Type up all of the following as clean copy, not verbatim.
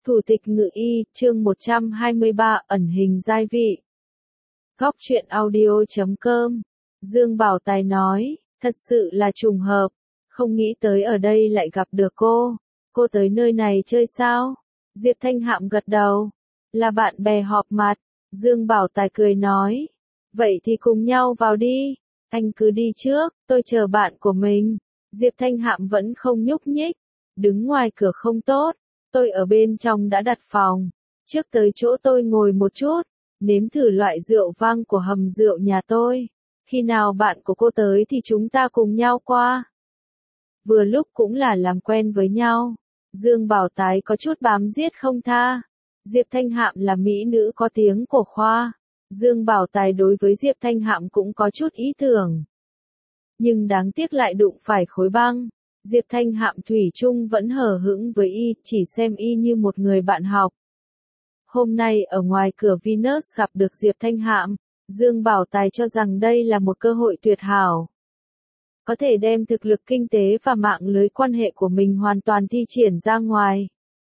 Thủ tịch Ngự Y, chương 123, ẩn hình giai vị. Góc truyện audio.com. Dương Bảo Tài nói, thật sự là trùng hợp, không nghĩ tới ở đây lại gặp được cô. Cô tới nơi này chơi sao? Diệp Thanh Hạm gật đầu. Là bạn bè họp mặt. Dương Bảo Tài cười nói. Vậy thì cùng nhau vào đi. Anh cứ đi trước, tôi chờ bạn của mình. Diệp Thanh Hạm vẫn không nhúc nhích. Đứng ngoài cửa không tốt. Tôi ở bên trong đã đặt phòng. Trước tới chỗ tôi ngồi một chút. Nếm thử loại rượu vang của hầm rượu nhà tôi. Khi nào bạn của cô tới thì chúng ta cùng nhau qua. Vừa lúc cũng là làm quen với nhau. Dương Bảo Tài có chút bám giết không tha. Diệp Thanh Hạm là mỹ nữ có tiếng của khoa. Dương Bảo Tài đối với Diệp Thanh Hạm cũng có chút ý tưởng. Nhưng đáng tiếc lại đụng phải khối băng. Diệp Thanh Hạm thủy chung vẫn hờ hững với y, chỉ xem y như một người bạn học. Hôm nay ở ngoài cửa Venus gặp được Diệp Thanh Hạm, Dương Bảo Tài cho rằng đây là một cơ hội tuyệt hảo. Có thể đem thực lực kinh tế và mạng lưới quan hệ của mình hoàn toàn thi triển ra ngoài.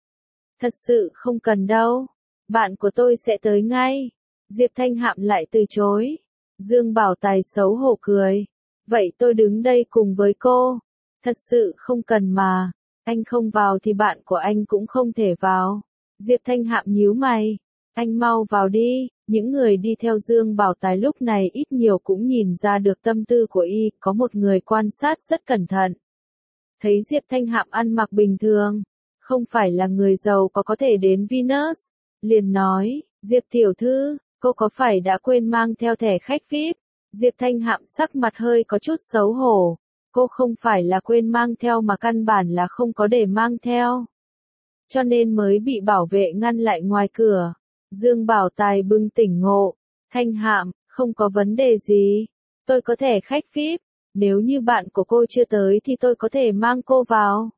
Thật sự không cần đâu, bạn của tôi sẽ tới ngay. Diệp Thanh Hạm lại từ chối. Dương Bảo Tài xấu hổ cười. Vậy tôi đứng đây cùng với cô. Thật sự không cần mà, anh không vào thì bạn của anh cũng không thể vào. Diệp Thanh Hạm nhíu mày, anh mau vào đi. Những người đi theo Dương Bảo Tài lúc này ít nhiều cũng nhìn ra được tâm tư của y, có một người quan sát rất cẩn thận. Thấy Diệp Thanh Hạm ăn mặc bình thường, không phải là người giàu có thể đến Venus, liền nói, Diệp tiểu thư, cô có phải đã quên mang theo thẻ khách VIP? Diệp Thanh Hạm sắc mặt hơi có chút xấu hổ. Cô không phải là quên mang theo mà căn bản là không có để mang theo. Cho nên mới bị bảo vệ ngăn lại ngoài cửa. Dương Bảo Tài bừng tỉnh ngộ. Thanh Hạm, không có vấn đề gì. Tôi có thẻ khách VIP. Nếu như bạn của cô chưa tới thì tôi có thể mang cô vào.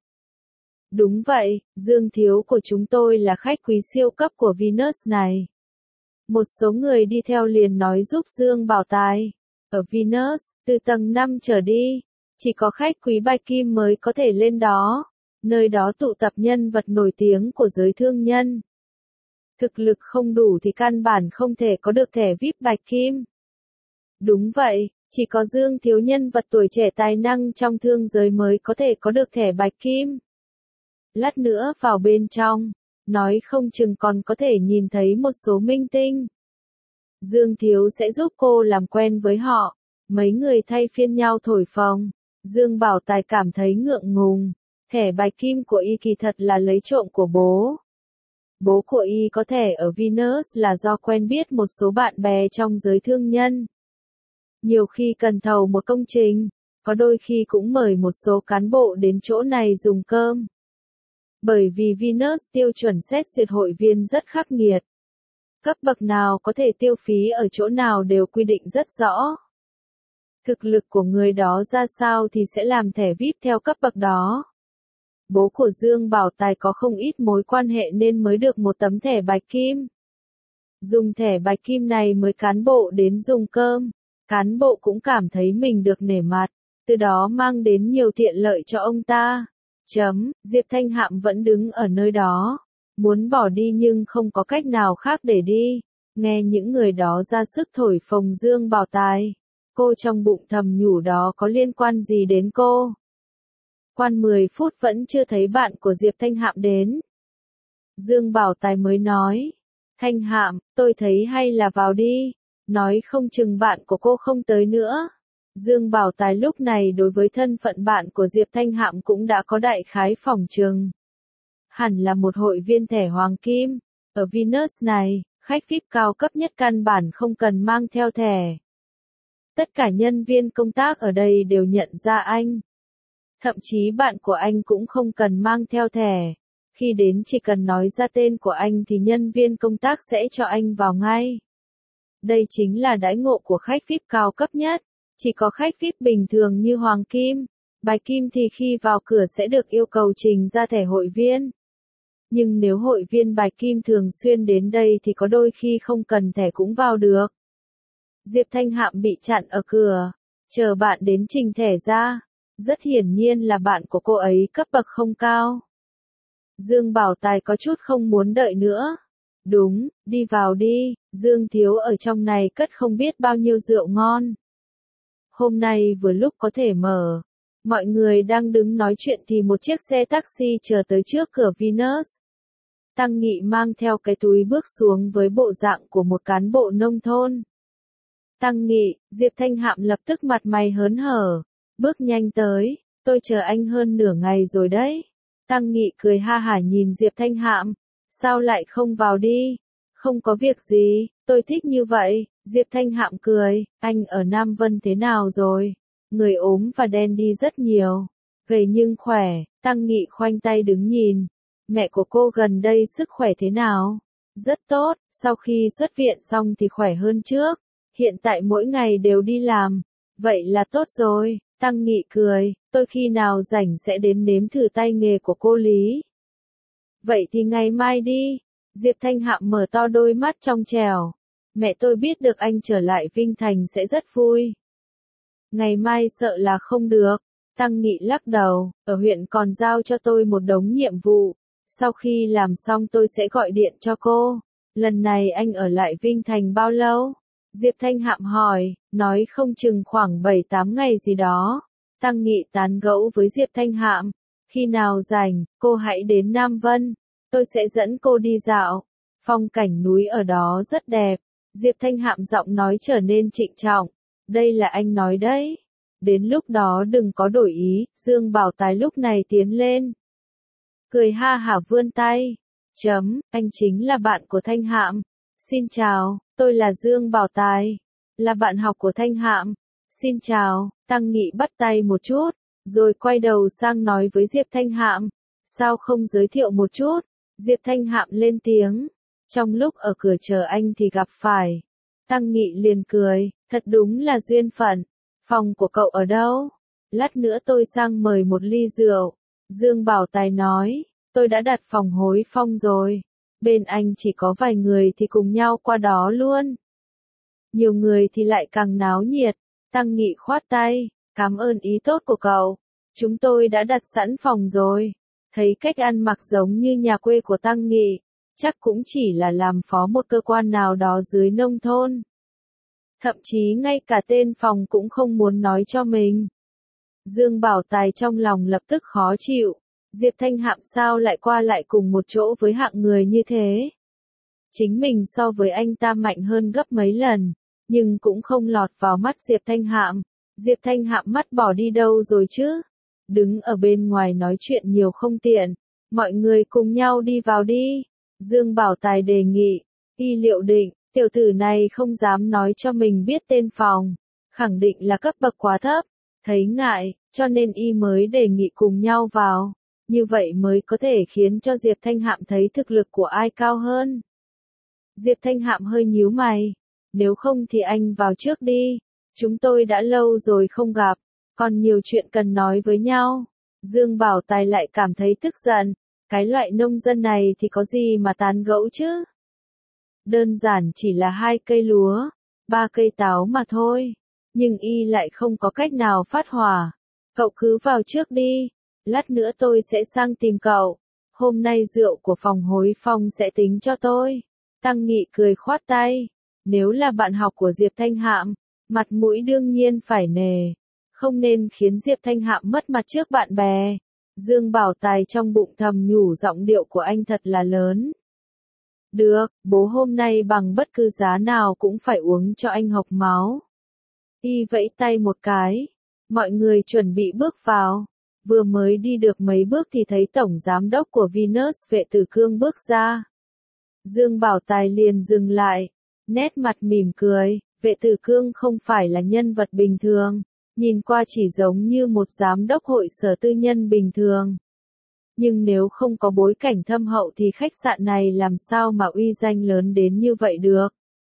Đúng vậy, Dương thiếu của chúng tôi là khách quý siêu cấp của Venus này. Một số người đi theo liền nói giúp Dương Bảo Tài. Ở Venus, từ tầng 5 trở đi. Chỉ có khách quý bạch kim mới có thể lên đó. Nơi đó tụ tập nhân vật nổi tiếng của giới thương nhân. Thực lực không đủ thì căn bản không thể có được thẻ VIP bạch kim. Đúng vậy, chỉ có Dương thiếu nhân vật tuổi trẻ tài năng trong thương giới mới có thể có được thẻ bạch kim. Lát nữa vào bên trong, nói không chừng còn có thể nhìn thấy một số minh tinh. Dương thiếu sẽ giúp cô làm quen với họ. Mấy người thay phiên nhau thổi phồng. Dương Bảo Tài cảm thấy ngượng ngùng. Thẻ bạch kim của y kỳ thật là lấy trộm của bố. Bố của y có thẻ ở Venus là do quen biết một số bạn bè trong giới thương nhân. Nhiều khi cần thầu một công trình, có đôi khi cũng mời một số cán bộ đến chỗ này dùng cơm. Bởi vì Venus tiêu chuẩn xét duyệt hội viên rất khắc nghiệt. Cấp bậc nào có thể tiêu phí ở chỗ nào đều quy định rất rõ. Thực lực của người đó ra sao thì sẽ làm thẻ VIP theo cấp bậc đó. Bố của Dương Bảo Tài có không ít mối quan hệ nên mới được một tấm thẻ bạch kim. Dùng thẻ bạch kim này mới cán bộ đến dùng cơm. Cán bộ cũng cảm thấy mình được nể mặt, từ đó mang đến nhiều tiện lợi cho ông ta. Diệp Thanh Hạm vẫn đứng ở nơi đó. Muốn bỏ đi nhưng không có cách nào khác để đi. Nghe những người đó ra sức thổi phồng Dương Bảo Tài. Cô trong bụng thầm nhủ đó có liên quan gì đến cô. Quan 10 phút vẫn chưa thấy bạn của Diệp Thanh Hạm đến. Dương Bảo Tài mới nói. Thanh Hạm, tôi thấy hay là vào đi. Nói không chừng bạn của cô không tới nữa. Dương Bảo Tài lúc này đối với thân phận bạn của Diệp Thanh Hạm cũng đã có đại khái phỏng chừng. Hẳn là một hội viên thẻ hoàng kim. Ở Venus này, khách VIP cao cấp nhất căn bản không cần mang theo thẻ. Tất cả nhân viên công tác ở đây đều nhận ra anh. Thậm chí bạn của anh cũng không cần mang theo thẻ. Khi đến chỉ cần nói ra tên của anh thì nhân viên công tác sẽ cho anh vào ngay. Đây chính là đãi ngộ của khách VIP cao cấp nhất. Chỉ có khách VIP bình thường như hoàng kim, bạch kim thì khi vào cửa sẽ được yêu cầu trình ra thẻ hội viên. Nhưng nếu hội viên bạch kim thường xuyên đến đây thì có đôi khi không cần thẻ cũng vào được. Diệp Thanh Hạm bị chặn ở cửa, chờ bạn đến trình thẻ ra. Rất hiển nhiên là bạn của cô ấy cấp bậc không cao. Dương Bảo Tài có chút không muốn đợi nữa. Đúng, đi vào đi, Dương Thiếu ở trong này cất không biết bao nhiêu rượu ngon. Hôm nay vừa lúc có thể mở. Mọi người đang đứng nói chuyện thì một chiếc xe taxi chờ tới trước cửa Venus. Tăng Nghị mang theo cái túi bước xuống với bộ dạng của một cán bộ nông thôn. Tăng Nghị, Diệp Thanh Hạm lập tức mặt mày hớn hở, bước nhanh tới, tôi chờ anh hơn nửa ngày rồi đấy. Tăng Nghị cười ha hả nhìn Diệp Thanh Hạm, sao lại không vào đi? Không có việc gì, tôi thích như vậy. Diệp Thanh Hạm cười, anh ở Nam Vân thế nào rồi? Người ốm và đen đi rất nhiều, gầy nhưng khỏe. Tăng Nghị khoanh tay đứng nhìn. Mẹ của cô gần đây sức khỏe thế nào? Rất tốt, sau khi xuất viện xong thì khỏe hơn trước. Hiện tại mỗi ngày đều đi làm. Vậy là tốt rồi. Tăng Nghị cười, tôi khi nào rảnh sẽ đến nếm thử tay nghề của cô Lý. Vậy thì ngày mai đi. Diệp Thanh Hạm mở to đôi mắt trong trẻo. Mẹ tôi biết được anh trở lại Vinh Thành sẽ rất vui. Ngày mai sợ là không được. Tăng Nghị lắc đầu, ở huyện còn giao cho tôi một đống nhiệm vụ. Sau khi làm xong tôi sẽ gọi điện cho cô. Lần này anh ở lại Vinh Thành bao lâu? Diệp Thanh Hạm hỏi, nói không chừng khoảng 7-8 ngày gì đó. Tăng Nghị tán gẫu với Diệp Thanh Hạm. Khi nào rảnh, cô hãy đến Nam Vân. Tôi sẽ dẫn cô đi dạo. Phong cảnh núi ở đó rất đẹp. Diệp Thanh Hạm giọng nói trở nên trịnh trọng. Đây là anh nói đấy. Đến lúc đó đừng có đổi ý. Dương Bảo Tài lúc này tiến lên. Cười ha hả vươn tay. Anh chính là bạn của Thanh Hạm. Xin chào, tôi là Dương Bảo Tài. Là bạn học của Thanh Hạm. Xin chào, Tăng Nghị bắt tay một chút. Rồi quay đầu sang nói với Diệp Thanh Hạm. Sao không giới thiệu một chút? Diệp Thanh Hạm lên tiếng. Trong lúc ở cửa chờ anh thì gặp phải. Tăng Nghị liền cười, thật đúng là duyên phận. Phòng của cậu ở đâu? Lát nữa tôi sang mời một ly rượu. Dương Bảo Tài nói, tôi đã đặt phòng Hối Phong rồi. Bên anh chỉ có vài người thì cùng nhau qua đó luôn. Nhiều người thì lại càng náo nhiệt. Tăng Nghị khoát tay, cảm ơn ý tốt của cậu. Chúng tôi đã đặt sẵn phòng rồi. Thấy cách ăn mặc giống như nhà quê của Tăng Nghị, chắc cũng chỉ là làm phó một cơ quan nào đó dưới nông thôn. Thậm chí ngay cả tên phòng cũng không muốn nói cho mình. Dương Bảo Tài trong lòng lập tức khó chịu. Diệp Thanh Hạm sao lại qua lại cùng một chỗ với hạng người như thế? Chính mình so với anh ta mạnh hơn gấp mấy lần, nhưng cũng không lọt vào mắt Diệp Thanh Hạm. Diệp Thanh Hạm mắt bỏ đi đâu rồi chứ? Đứng ở bên ngoài nói chuyện nhiều không tiện. Mọi người cùng nhau đi vào đi. Dương Bảo Tài đề nghị. Y liệu định, tiểu tử này không dám nói cho mình biết tên phòng. Khẳng định là cấp bậc quá thấp. Thấy ngại, cho nên y mới đề nghị cùng nhau vào. Như vậy mới có thể khiến cho Diệp Thanh Hạm thấy thực lực của ai cao hơn. Diệp Thanh Hạm hơi nhíu mày. Nếu không thì anh vào trước đi. Chúng tôi đã lâu rồi không gặp. Còn nhiều chuyện cần nói với nhau. Dương Bảo Tài lại cảm thấy tức giận. Cái loại nông dân này thì có gì mà tán gẫu chứ? Đơn giản chỉ là 2 cây lúa, 3 cây táo mà thôi. Nhưng y lại không có cách nào phát hỏa. Cậu cứ vào trước đi. Lát nữa tôi sẽ sang tìm cậu. Hôm nay rượu của phòng Hối Phong sẽ tính cho tôi. Tăng Nghị cười khoát tay. Nếu là bạn học của Diệp Thanh Hạm, mặt mũi đương nhiên phải nề. Không nên khiến Diệp Thanh Hạm mất mặt trước bạn bè. Dương Bảo Tài trong bụng thầm nhủ giọng điệu của anh thật là lớn. Được, bố hôm nay bằng bất cứ giá nào cũng phải uống cho anh hộc máu. Y vẫy tay một cái. Mọi người chuẩn bị bước vào. Vừa mới đi được mấy bước thì thấy tổng giám đốc của Venus Vệ Tử Cương bước ra. Dương Bảo Tài liền dừng lại. Nét mặt mỉm cười. Vệ Tử Cương không phải là nhân vật bình thường. Nhìn qua chỉ giống như một giám đốc hội sở tư nhân bình thường. Nhưng nếu không có bối cảnh thâm hậu thì khách sạn này làm sao mà uy danh lớn đến như vậy được.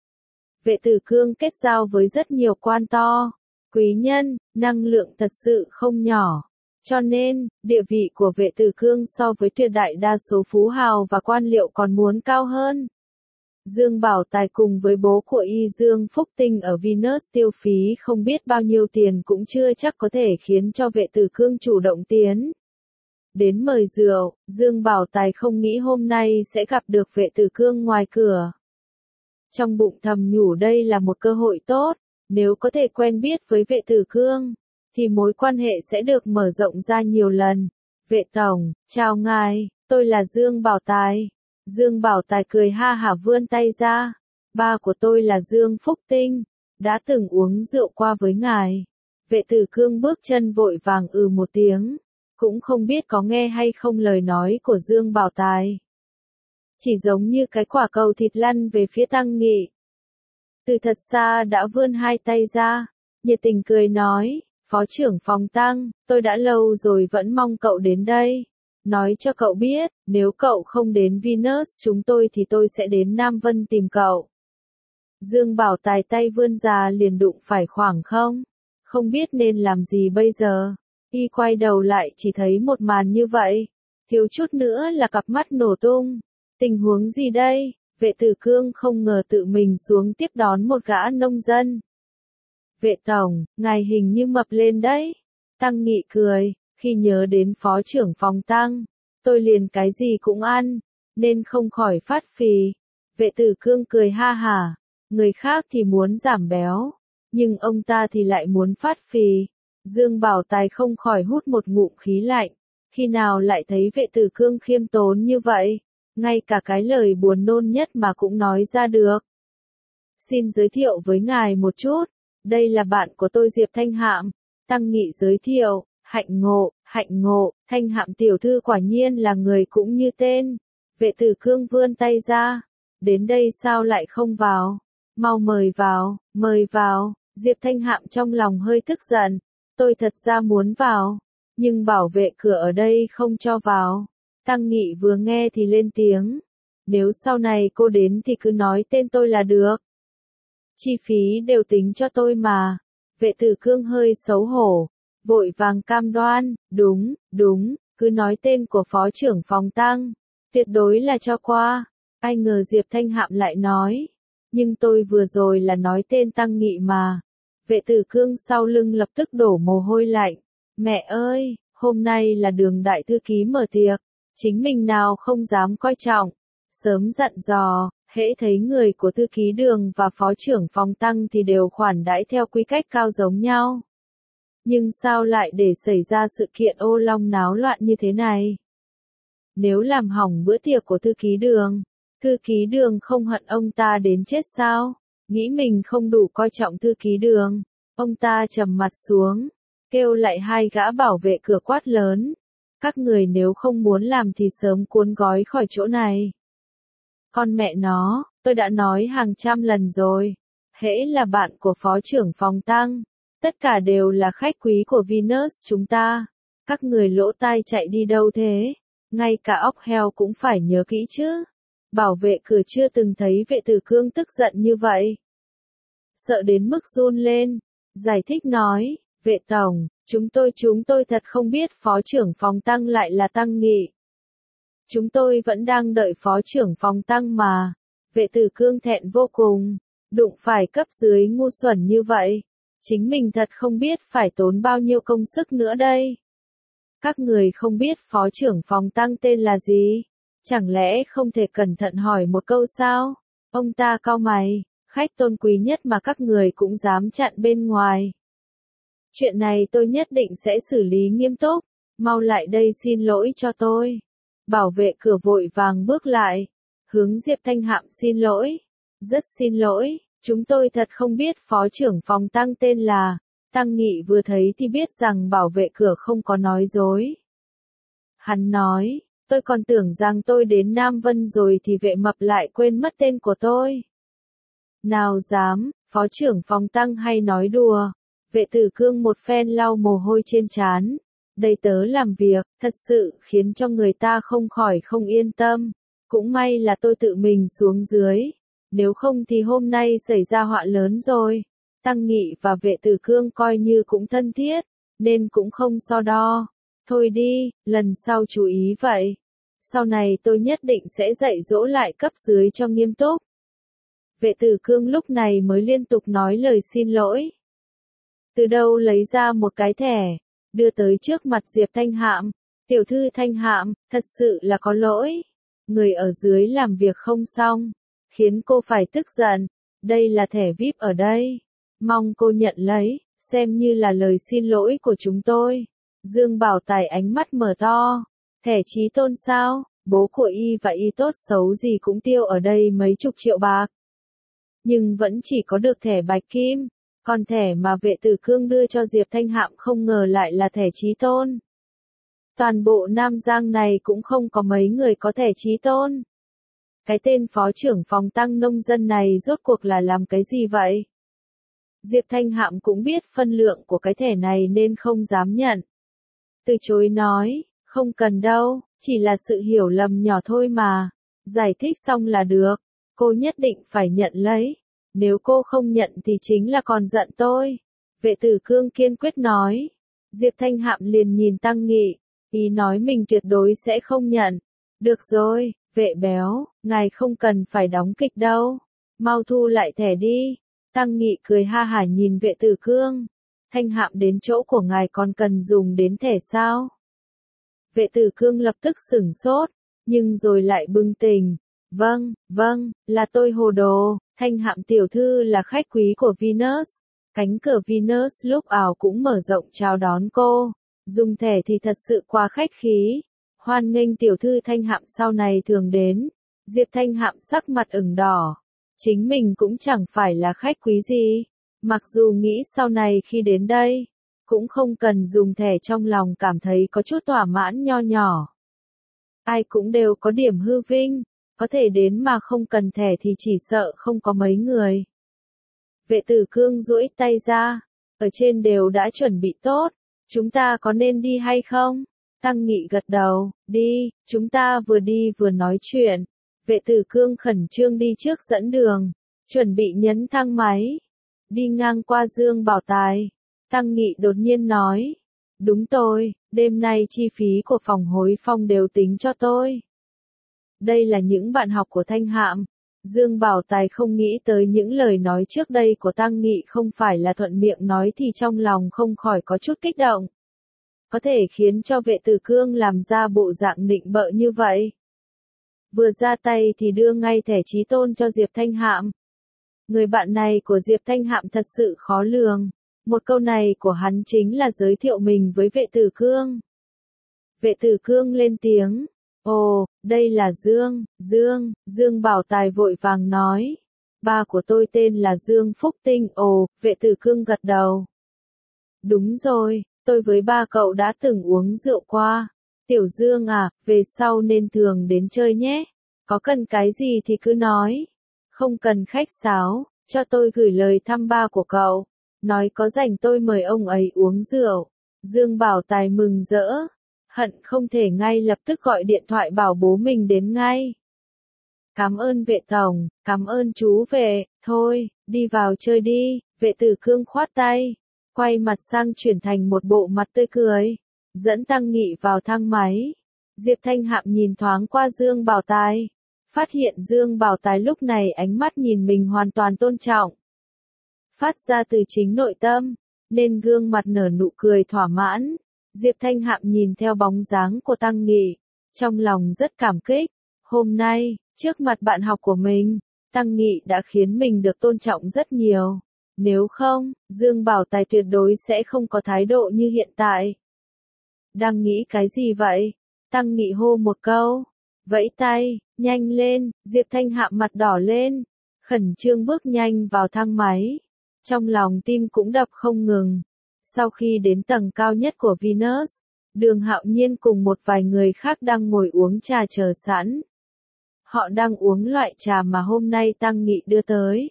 Vệ Tử Cương kết giao với rất nhiều quan to, quý nhân, năng lượng thật sự không nhỏ. Cho nên, địa vị của Vệ Tử Cương so với tuyệt đại đa số phú hào và quan liệu còn muốn cao hơn. Dương Bảo Tài cùng với bố của Y Dương Phúc Tinh ở Venus tiêu phí không biết bao nhiêu tiền cũng chưa chắc có thể khiến cho Vệ Tử Cương chủ động tiến. đến mời rượu, Dương Bảo Tài không nghĩ hôm nay sẽ gặp được Vệ Tử Cương ngoài cửa. Trong bụng thầm nhủ đây là một cơ hội tốt, nếu có thể quen biết với Vệ Tử Cương, thì mối quan hệ sẽ được mở rộng ra nhiều lần. Vệ tổng, chào ngài, tôi là Dương Bảo Tài. Dương Bảo Tài cười ha hả vươn tay ra. Ba của tôi là Dương Phúc Tinh, đã từng uống rượu qua với ngài. Vệ Tử Cương bước chân vội vàng một tiếng, cũng không biết có nghe hay không lời nói của Dương Bảo Tài. Chỉ giống như cái quả cầu thịt lăn về phía Tăng Nghị. Từ thật xa đã vươn hai tay ra, nhiệt tình cười nói, Phó trưởng phòng Tăng, tôi đã lâu rồi vẫn mong cậu đến đây. Nói cho cậu biết, nếu cậu không đến Venus chúng tôi thì tôi sẽ đến Nam Vân tìm cậu. Dương Bảo Tài tay vươn ra liền đụng phải khoảng không. Không biết nên làm gì bây giờ. Y quay đầu lại chỉ thấy một màn như vậy. Thiếu chút nữa là cặp mắt nổ tung. Tình huống gì đây? Vệ Tử Cương không ngờ tự mình xuống tiếp đón một gã nông dân. Vệ tổng, ngài hình như mập lên đấy. Tăng Nghị cười, khi nhớ đến phó trưởng phòng Tăng, tôi liền cái gì cũng ăn, nên không khỏi phát phì. Vệ Tử Cương cười ha hả, người khác thì muốn giảm béo, nhưng ông ta thì lại muốn phát phì. Dương Bảo Tài không khỏi hút một ngụm khí lạnh, khi nào lại thấy Vệ Tử Cương khiêm tốn như vậy, ngay cả cái lời buồn nôn nhất mà cũng nói ra được. Xin giới thiệu với ngài một chút, đây là bạn của tôi Diệp Thanh Hạm. Tăng Nghị giới thiệu, hạnh ngộ, Thanh Hạm tiểu thư quả nhiên là người cũng như tên. Vệ Tử Cương vươn tay ra, đến đây sao lại không vào, mau mời vào, Diệp Thanh Hạm trong lòng hơi tức giận, tôi thật ra muốn vào, nhưng bảo vệ cửa ở đây không cho vào. Tăng Nghị vừa nghe thì lên tiếng, nếu sau này cô đến thì cứ nói tên tôi là được. Chi phí đều tính cho tôi mà. Vệ Tử Cương hơi xấu hổ, vội vàng cam đoan, đúng, cứ nói tên của phó trưởng phòng Tăng, tuyệt đối là cho qua. Ai ngờ Diệp Thanh Hạm lại nói, nhưng tôi vừa rồi là nói tên Tăng Nghị mà. Vệ Tử Cương sau lưng lập tức đổ mồ hôi lạnh, mẹ ơi, hôm nay là Đường đại thư ký mở tiệc, chính mình nào không dám coi trọng, sớm dặn dò. Hễ thấy người của thư ký Đường và phó trưởng phòng Tăng thì đều khoản đãi theo quy cách cao giống nhau. Nhưng sao lại để xảy ra sự kiện ô long náo loạn như thế này? Nếu làm hỏng bữa tiệc của thư ký Đường không hận ông ta đến chết sao? Nghĩ mình không đủ coi trọng thư ký Đường, ông ta trầm mặt xuống, kêu lại hai gã bảo vệ cửa quát lớn. Các người nếu không muốn làm thì sớm cuốn gói khỏi chỗ này. Con mẹ nó, tôi đã nói hàng trăm lần rồi. Hễ là bạn của phó trưởng phòng Tăng, tất cả đều là khách quý của Venus chúng ta. Các người lỗ tai chạy đi đâu thế? Ngay cả óc heo cũng phải nhớ kỹ chứ. Bảo vệ cửa chưa từng thấy Vệ Tử Cương tức giận như vậy. Sợ đến mức run lên, giải thích nói, vệ tổng, chúng tôi thật không biết phó trưởng phòng Tăng lại là Tăng Nghị. Chúng tôi vẫn đang đợi phó trưởng phòng Tăng mà. Vệ Tử Cương thẹn vô cùng, đụng phải cấp dưới ngu xuẩn như vậy. Chính mình thật không biết phải tốn bao nhiêu công sức nữa đây. Các người không biết phó trưởng phòng Tăng tên là gì? Chẳng lẽ không thể cẩn thận hỏi một câu sao? Ông ta cau mày, khách tôn quý nhất mà các người cũng dám chặn bên ngoài. Chuyện này tôi nhất định sẽ xử lý nghiêm túc, mau lại đây xin lỗi cho tôi. Bảo vệ cửa vội vàng bước lại, hướng Diệp Thanh Hạm xin lỗi. Rất xin lỗi, chúng tôi thật không biết phó trưởng phòng Tăng tên là. Tăng Nghị vừa thấy thì biết rằng bảo vệ cửa không có nói dối. Hắn nói, tôi còn tưởng rằng tôi đến Nam Vân rồi thì vệ mập lại quên mất tên của tôi. Nào dám, phó trưởng phòng Tăng hay nói đùa. Vệ Tử Cương một phen lau mồ hôi trên trán. Đây tớ làm việc, thật sự khiến cho người ta không khỏi không yên tâm. Cũng may là tôi tự mình xuống dưới. Nếu không thì hôm nay xảy ra họa lớn rồi. Tăng Nghị và Vệ Tử Cương coi như cũng thân thiết, nên cũng không so đo. Thôi đi, lần sau chú ý vậy. Sau này tôi nhất định sẽ dạy dỗ lại cấp dưới cho nghiêm túc. Vệ Tử Cương lúc này mới liên tục nói lời xin lỗi. Từ đâu lấy ra một cái thẻ, đưa tới trước mặt Diệp Thanh Hạm. Tiểu thư Thanh Hạm, thật sự là có lỗi. Người ở dưới làm việc không xong, khiến cô phải tức giận. Đây là thẻ VIP ở đây. Mong cô nhận lấy, xem như là lời xin lỗi của chúng tôi. Dương Bảo Tài ánh mắt mở to. Thẻ Chí Tôn sao? Bố của y và y tốt xấu gì cũng tiêu ở đây mấy chục triệu bạc. Nhưng vẫn chỉ có được thẻ bạch kim. Còn thẻ mà Vệ Tử Cương đưa cho Diệp Thanh Hạm không ngờ lại là thẻ Chí Tôn. Toàn bộ Nam Giang này cũng không có mấy người có thẻ Chí Tôn. Cái tên phó trưởng phòng tăng nông dân này rốt cuộc là làm cái gì vậy? Diệp Thanh Hạm cũng biết phân lượng của cái thẻ này nên không dám nhận. Từ chối nói, không cần đâu, chỉ là sự hiểu lầm nhỏ thôi mà. Giải thích xong là được, cô nhất định phải nhận lấy. Nếu cô không nhận thì chính là còn giận tôi. Vệ Tử Cương kiên quyết nói. Diệp Thanh Hạm liền nhìn Tăng Nghị, ý nói mình tuyệt đối sẽ không nhận. Được rồi, Vệ béo, ngài không cần phải đóng kịch đâu. Mau thu lại thẻ đi. Tăng Nghị cười ha hả nhìn Vệ Tử Cương. Thanh Hạm đến chỗ của ngài còn cần dùng đến thẻ sao? Vệ Tử Cương lập tức sửng sốt, nhưng rồi lại bừng tỉnh. Vâng, là tôi hồ đồ. Thanh Hạm tiểu thư là khách quý của Venus. Cánh cửa Venus lúc ảo cũng mở rộng chào đón cô. Dùng thẻ thì thật sự quá khách khí. Hoan nghênh tiểu thư Thanh Hạm sau này thường đến. Diệp Thanh Hạm sắc mặt ửng đỏ. Chính mình cũng chẳng phải là khách quý gì. Mặc dù nghĩ sau này khi đến đây, cũng không cần dùng thẻ, trong lòng cảm thấy có chút thỏa mãn nho nhỏ. Ai cũng đều có điểm hư vinh, có thể đến mà không cần thẻ thì chỉ sợ không có mấy người. Vệ Tử Cương duỗi tay ra, ở trên đều đã chuẩn bị tốt, chúng ta có nên đi hay không? Tăng Nghị gật đầu, đi, chúng ta vừa đi vừa nói chuyện. Vệ Tử Cương khẩn trương đi trước dẫn đường, chuẩn bị nhấn thang máy, đi ngang qua Dương Bảo Tài. Tăng Nghị đột nhiên nói, đúng tôi, đêm nay chi phí của phòng Hối Phong đều tính cho tôi. Đây là những bạn học của Thanh Hạm. Dương Bảo Tài không nghĩ tới những lời nói trước đây của Tăng Nghị không phải là thuận miệng nói thì trong lòng không khỏi có chút kích động. Có thể khiến cho Vệ Tử Cương làm ra bộ dạng nịnh bợ như vậy. Vừa ra tay thì đưa ngay thẻ Chí Tôn cho Diệp Thanh Hạm. Người bạn này của Diệp Thanh Hạm thật sự khó lường. Một câu này của hắn chính là giới thiệu mình với Vệ Tử Cương. Vệ Tử Cương lên tiếng. Ồ, đây là Dương Bảo Tài vội vàng nói. Ba của tôi tên là Dương Phúc Tinh. Ồ, Vệ Tử Cương gật đầu. Đúng rồi, tôi với ba cậu đã từng uống rượu qua. Tiểu Dương à, về sau nên thường đến chơi nhé. Có cần cái gì thì cứ nói. Không cần khách sáo, cho tôi gửi lời thăm ba của cậu. Nói có rảnh tôi mời ông ấy uống rượu. Dương Bảo Tài mừng rỡ. Hận không thể ngay lập tức gọi điện thoại bảo bố mình đến ngay. Cảm ơn Vệ tổng, cảm ơn chú Vệ, thôi, đi vào chơi đi. Vệ Tử Cương khoát tay, quay mặt sang chuyển thành một bộ mặt tươi cười, dẫn Tăng Nghị vào thang máy. Diệp Thanh Hạm nhìn thoáng qua Dương Bảo Tài, phát hiện Dương Bảo Tài lúc này ánh mắt nhìn mình hoàn toàn tôn trọng, phát ra từ chính nội tâm, nên gương mặt nở nụ cười thỏa mãn. Diệp Thanh Hạm nhìn theo bóng dáng của Tăng Nghị, trong lòng rất cảm kích. Hôm nay, trước mặt bạn học của mình, Tăng Nghị đã khiến mình được tôn trọng rất nhiều. Nếu không, Dương Bảo Tài tuyệt đối sẽ không có thái độ như hiện tại. Đang nghĩ cái gì vậy? Tăng Nghị hô một câu, vẫy tay, nhanh lên. Diệp Thanh Hạm mặt đỏ lên, khẩn trương bước nhanh vào thang máy. Trong lòng tim cũng đập không ngừng. Sau khi đến tầng cao nhất của Venus, Đường Hạo Nhiên cùng một vài người khác đang ngồi uống trà chờ sẵn. Họ đang uống loại trà mà hôm nay Tăng Nghị đưa tới.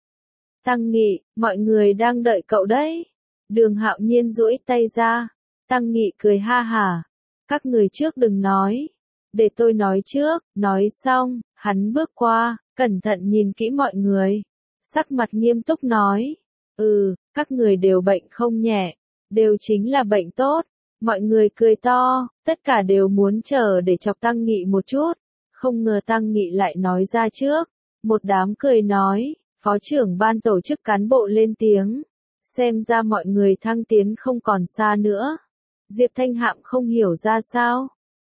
Tăng Nghị, mọi người đang đợi cậu đấy. Đường Hạo Nhiên duỗi tay ra. Tăng Nghị cười ha hả. Các người trước đừng nói. Để tôi nói trước. Nói xong, hắn bước qua, cẩn thận nhìn kỹ mọi người. Sắc mặt nghiêm túc nói. Các người đều bệnh không nhẹ. Đều chính là bệnh tốt. Mọi người cười to, tất cả đều muốn chờ để chọc Tăng Nghị một chút. Không ngờ Tăng Nghị lại nói ra trước. Một đám cười nói. Phó trưởng ban tổ chức cán bộ lên tiếng. Xem ra mọi người thăng tiến không còn xa nữa. Diệp Thanh Hạm không hiểu ra sao.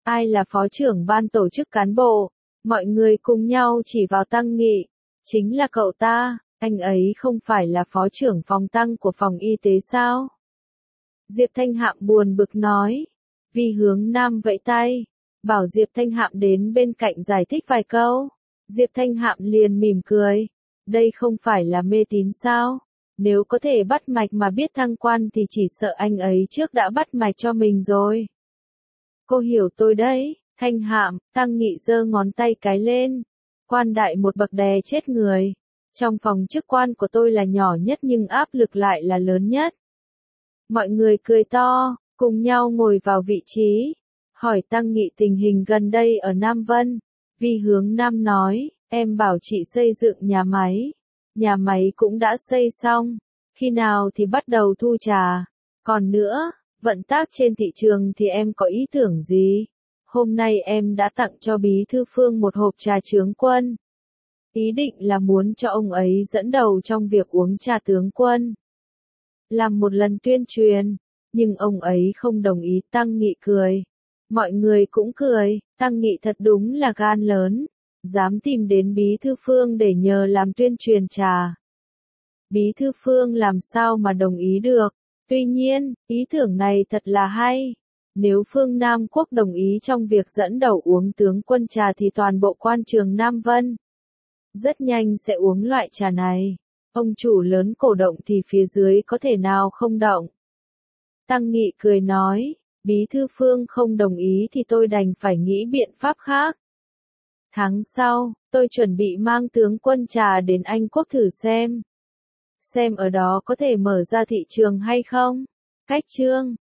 ai là phó trưởng ban tổ chức cán bộ, mọi người cùng nhau chỉ vào Tăng Nghị, chính là cậu ta, anh ấy không phải là phó trưởng phòng tăng của phòng y tế sao? Diệp Thanh Hạm buồn bực nói, Vi Hướng Nam vẫy tay, bảo Diệp Thanh Hạm đến bên cạnh giải thích vài câu, Diệp Thanh Hạm liền mỉm cười, đây không phải là mê tín sao? Nếu có thể bắt mạch mà biết thăng quan thì chỉ sợ anh ấy trước đã bắt mạch cho mình rồi. Cô hiểu tôi đấy, Thanh Hạm, Tăng Nghị giơ ngón tay cái lên. Quan đại một bậc đè chết người. Trong phòng chức quan của tôi là nhỏ nhất nhưng áp lực lại là lớn nhất. Mọi người cười to, cùng nhau ngồi vào vị trí. Hỏi Tăng Nghị tình hình gần đây ở Nam Vân. Vi Hướng Nam nói, em bảo chị xây dựng nhà máy. Nhà máy cũng đã xây xong. Khi nào thì bắt đầu thu trà. Còn nữa, vận tác trên thị trường thì em có ý tưởng gì? Hôm nay em đã tặng cho Bí Thư Phương một hộp trà chướng quân. Ý định là muốn cho ông ấy dẫn đầu trong việc uống trà tướng quân. Làm một lần tuyên truyền, nhưng ông ấy không đồng ý. Tăng Nghị cười. Mọi người cũng cười, Tăng Nghị thật đúng là gan lớn, dám tìm đến Bí Thư Phương để nhờ làm tuyên truyền trà. Bí Thư Phương làm sao mà đồng ý được? Tuy nhiên, ý tưởng này thật là hay. Nếu Phương Nam Quốc đồng ý trong việc dẫn đầu uống tướng quân trà thì toàn bộ quan trường Nam Vân rất nhanh sẽ uống loại trà này. Ông chủ lớn cổ động thì phía dưới có thể nào không động? Tăng Nghị cười nói, Bí Thư Phương không đồng ý thì tôi đành phải nghĩ biện pháp khác. Tháng sau, tôi chuẩn bị mang tướng quân trà đến Anh Quốc thử xem ở đó có thể mở ra thị trường hay không. Cách chương